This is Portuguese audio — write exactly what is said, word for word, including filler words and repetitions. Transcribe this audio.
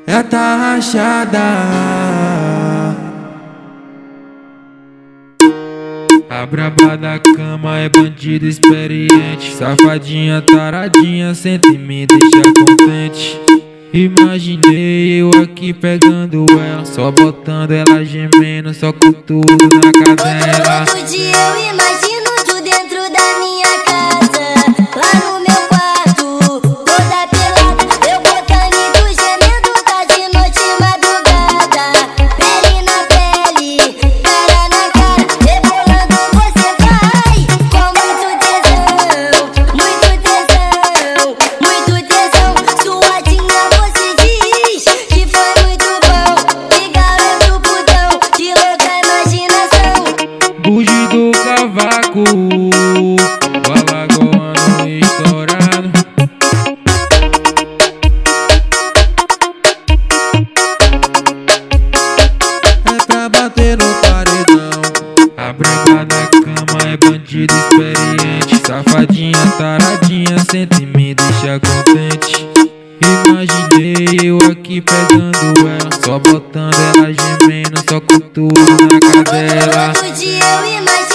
já tá rachada. A braba da cama é bandido experiente, safadinha, taradinha, senta e me deixa contente. Imaginei eu aqui pegando ela, só botando ela gemendo, só com tudo na cadela. Outro dia eu imagino tu dentro da minha casa, lá no meu quarto, toda pelada, eu botando e tu gemendo, tá de noite e madrugada. Pele na pele, cara na cara, rebolando você vai, com muito tesão, muito tesão, muito tesão. Suadinha você diz que foi muito bom, que garoto putão, de louca imaginação. Bugi do cavaco, o alagoano estourado. É pra bater no paredão. A braba da cama é bandido experiente, safadinha, taradinha, senta e me deixa contente. Imaginei eu aqui pegando ela, só botando ela gemendo, só com tudo na cadela. Outro dia eu imagino